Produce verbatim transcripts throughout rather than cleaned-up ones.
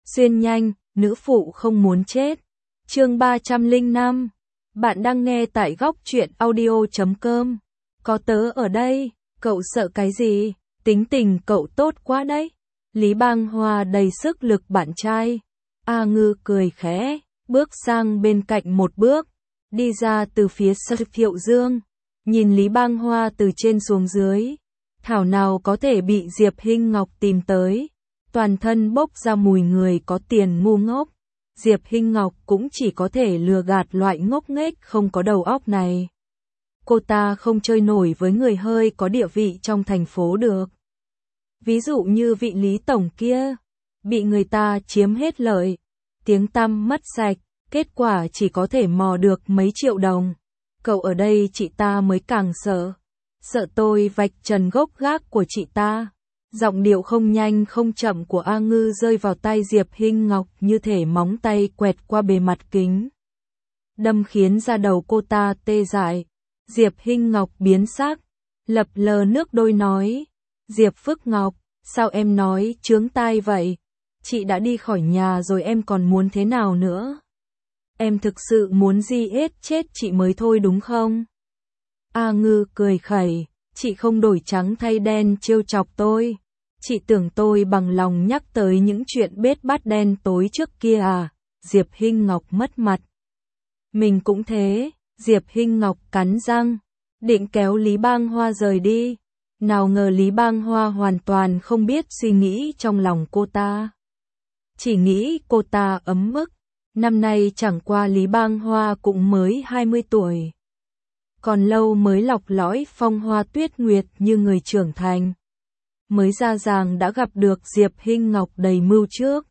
Xuyên nhanh, nữ phụ không muốn chết. Chương ba trăm lẻ năm. Bạn đang nghe tại góc truyện audio chấm com. Có tớ ở đây, cậu sợ cái gì? Tính tình cậu tốt quá đấy. Lý Bang Hoa đầy sức lực bạn trai. A Ngư cười khẽ, bước sang bên cạnh một bước, đi ra từ phía sau Thiệu Dương, nhìn Lý Bang Hoa từ trên xuống dưới. Thảo nào có thể bị Diệp Hinh Ngọc tìm tới, toàn thân bốc ra mùi người có tiền ngu ngốc. Diệp Hinh Ngọc cũng chỉ có thể lừa gạt loại ngốc nghếch không có đầu óc này. Cô ta không chơi nổi với người hơi có địa vị trong thành phố được. Ví dụ như vị Lý Tổng kia, bị người ta chiếm hết lợi, tiếng tăm mất sạch, kết quả chỉ có thể mò được mấy triệu đồng. Cậu ở đây chị ta mới càng sợ. Sợ tôi vạch trần gốc gác của chị ta. Giọng điệu không nhanh không chậm của A Ngư rơi vào tai Diệp Hinh Ngọc như thể móng tay quẹt qua bề mặt kính, đâm khiến da đầu cô ta tê dại. Diệp Hinh Ngọc biến sắc, lập lờ nước đôi nói, Diệp Phước Ngọc, sao em nói chướng tai vậy? Chị đã đi khỏi nhà rồi em còn muốn thế nào nữa? Em thực sự muốn giết chết chị mới thôi đúng không? A Ngư cười khẩy, chị không đổi trắng thay đen trêu chọc tôi. Chị tưởng tôi bằng lòng nhắc tới những chuyện bết bát đen tối trước kia à? Diệp Hinh Ngọc mất mặt. Mình cũng thế. Diệp Hinh Ngọc cắn răng, định kéo Lý Bang Hoa rời đi. Nào ngờ Lý Bang Hoa hoàn toàn không biết suy nghĩ trong lòng cô ta. Chỉ nghĩ cô ta ấm ức. Năm nay chẳng qua Lý Bang Hoa cũng mới hai mươi tuổi. Còn lâu mới lọc lõi phong hoa tuyết nguyệt như người trưởng thành. Mới ra ràng đã gặp được Diệp Hinh Ngọc đầy mưu trước.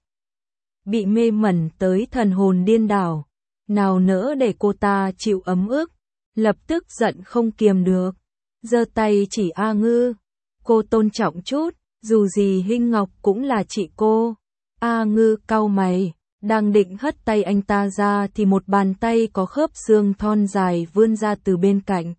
Bị mê mẩn tới thần hồn điên đảo. Nào nỡ để cô ta chịu ấm ức. Lập tức giận không kiềm được. Giơ tay chỉ A Ngư. Cô tôn trọng chút, dù gì Hinh Ngọc cũng là chị cô. A Ngư cau mày, đang định hất tay anh ta ra thì một bàn tay có khớp xương thon dài vươn ra từ bên cạnh.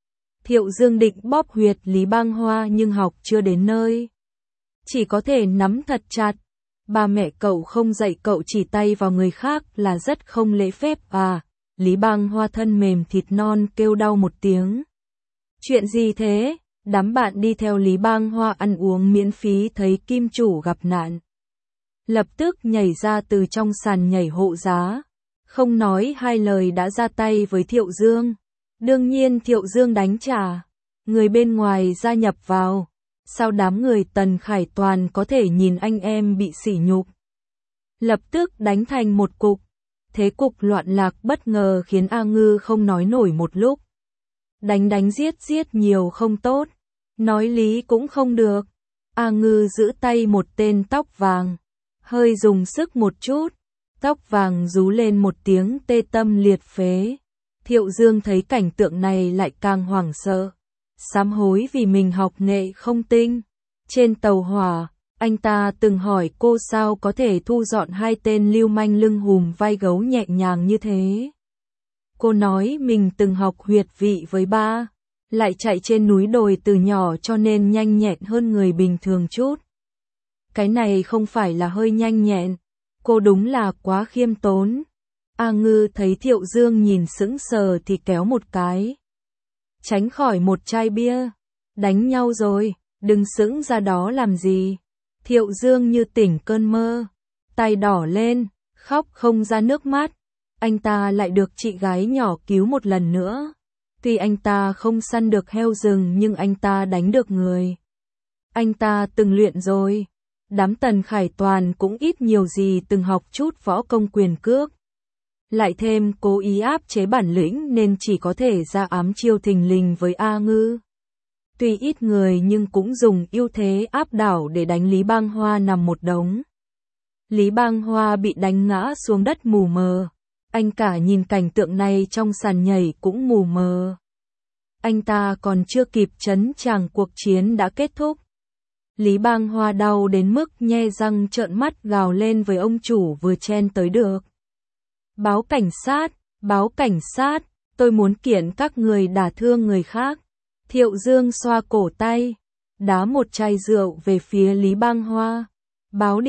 Thiệu Dương định bóp huyệt Lý Bang Hoa nhưng học chưa đến nơi. Chỉ có thể nắm thật chặt. Ba mẹ cậu không dạy cậu chỉ tay vào người khác là rất không lễ phép à? Lý Bang Hoa thân mềm thịt non kêu đau một tiếng. Chuyện gì thế? Đám bạn đi theo Lý Bang Hoa ăn uống miễn phí thấy kim chủ gặp nạn. Lập tức nhảy ra từ trong sàn nhảy hộ giá. Không nói hai lời đã ra tay với Thiệu Dương. Đương nhiên Thiệu Dương đánh trả. Người bên ngoài gia nhập vào. Sao đám người Tần Khải Toàn có thể nhìn anh em bị sỉ nhục? Lập tức đánh thành một cục. Thế cục loạn lạc bất ngờ khiến A Ngư không nói nổi một lúc. Đánh đánh giết giết nhiều không tốt. Nói lý cũng không được. A Ngư giữ tay một tên tóc vàng. Hơi dùng sức một chút. Tóc vàng rú lên một tiếng tê tâm liệt phế. Thiệu Dương thấy cảnh tượng này lại càng hoảng sợ. Sám hối vì mình học nghệ không tinh. Trên tàu hỏa, anh ta từng hỏi cô sao có thể thu dọn hai tên lưu manh lưng hùm vai gấu nhẹ nhàng như thế. Cô nói mình từng học huyệt vị với ba, lại chạy trên núi đồi từ nhỏ cho nên nhanh nhẹn hơn người bình thường chút. Cái này không phải là hơi nhanh nhẹn, cô đúng là quá khiêm tốn. A Ngư thấy Thiệu Dương nhìn sững sờ thì kéo một cái. Tránh khỏi một chai bia. Đánh nhau rồi, đừng sững ra đó làm gì. Thiệu Dương như tỉnh cơn mơ. Tay đỏ lên, khóc không ra nước mắt. Anh ta lại được chị gái nhỏ cứu một lần nữa. Tuy anh ta không săn được heo rừng nhưng anh ta đánh được người. Anh ta từng luyện rồi. Đám Tần Khải Toàn cũng ít nhiều gì từng học chút võ công quyền cước. Lại thêm cố ý áp chế bản lĩnh nên chỉ có thể ra ám chiêu thình lình với A Ngư. Tuy ít người nhưng cũng dùng ưu thế áp đảo để đánh Lý Bang Hoa nằm một đống. Lý Bang Hoa bị đánh ngã xuống đất mù mờ. Anh cả nhìn cảnh tượng này trong sàn nhảy cũng mù mờ. Anh ta còn chưa kịp chấn chàng cuộc chiến đã kết thúc. Lý Bang Hoa đau đến mức nhe răng trợn mắt gào lên với ông chủ vừa chen tới được. Báo cảnh sát, báo cảnh sát, tôi muốn kiện các người đả thương người khác. Thiệu Dương xoa cổ tay, đá một chai rượu về phía Lý Bang Hoa. Báo đi,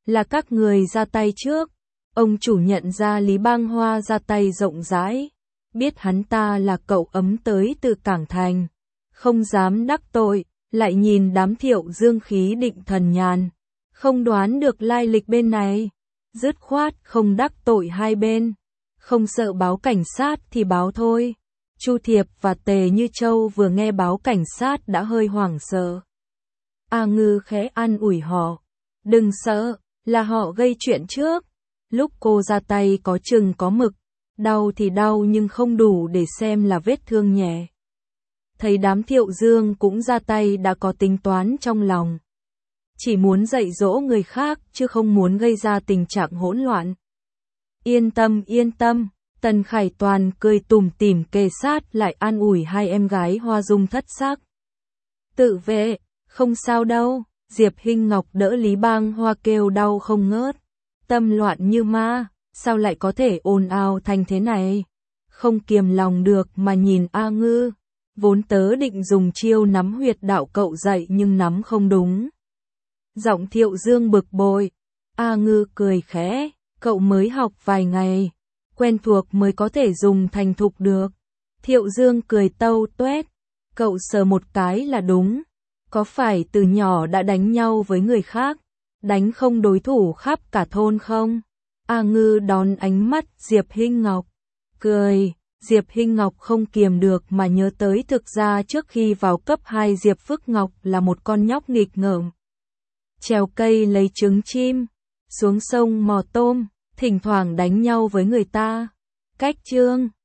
là các người ra tay trước. Ông chủ nhận ra Lý Bang Hoa ra tay rộng rãi, biết hắn ta là cậu ấm tới từ Cảng Thành, không dám đắc tội, lại nhìn đám Thiệu Dương khí định thần nhàn, không đoán được lai lịch bên này, dứt khoát không đắc tội hai bên, không sợ báo cảnh sát thì báo thôi. Chu Thiệp và Tề Như Châu vừa nghe báo cảnh sát đã hơi hoảng sợ. A Ngư khẽ an ủi họ, đừng sợ, là họ gây chuyện trước. Lúc cô ra tay có chừng có mực, đau thì đau nhưng không đủ để xem là vết thương nhẹ. Thấy đám Thiệu Dương cũng ra tay đã có tính toán trong lòng. Chỉ muốn dạy dỗ người khác chứ không muốn gây ra tình trạng hỗn loạn. Yên tâm yên tâm, Tần Khải Toàn cười tủm tỉm kề sát lại an ủi hai em gái Hoa Dung thất sắc. Tự vệ, không sao đâu, Diệp Hinh Ngọc đỡ Lý Bang Hoa kêu đau không ngớt. Tâm loạn như ma, sao lại có thể ồn ào thành thế này? Không kiềm lòng được mà nhìn A Ngư, vốn tớ định dùng chiêu nắm huyệt đạo cậu dạy nhưng nắm không đúng. Giọng Thiệu Dương bực bội, A Ngư cười khẽ, cậu mới học vài ngày, quen thuộc mới có thể dùng thành thục được. Thiệu Dương cười tâu tuét, cậu sờ một cái là đúng, có phải từ nhỏ đã đánh nhau với người khác, đánh không đối thủ khắp cả thôn không? A Ngư đón ánh mắt Diệp Hinh Ngọc, cười, Diệp Hinh Ngọc không kiềm được mà nhớ tới thực ra trước khi vào cấp hai Diệp Phước Ngọc là một con nhóc nghịch ngợm. Trèo cây lấy trứng chim, xuống sông mò tôm, thỉnh thoảng đánh nhau với người ta. Cách chương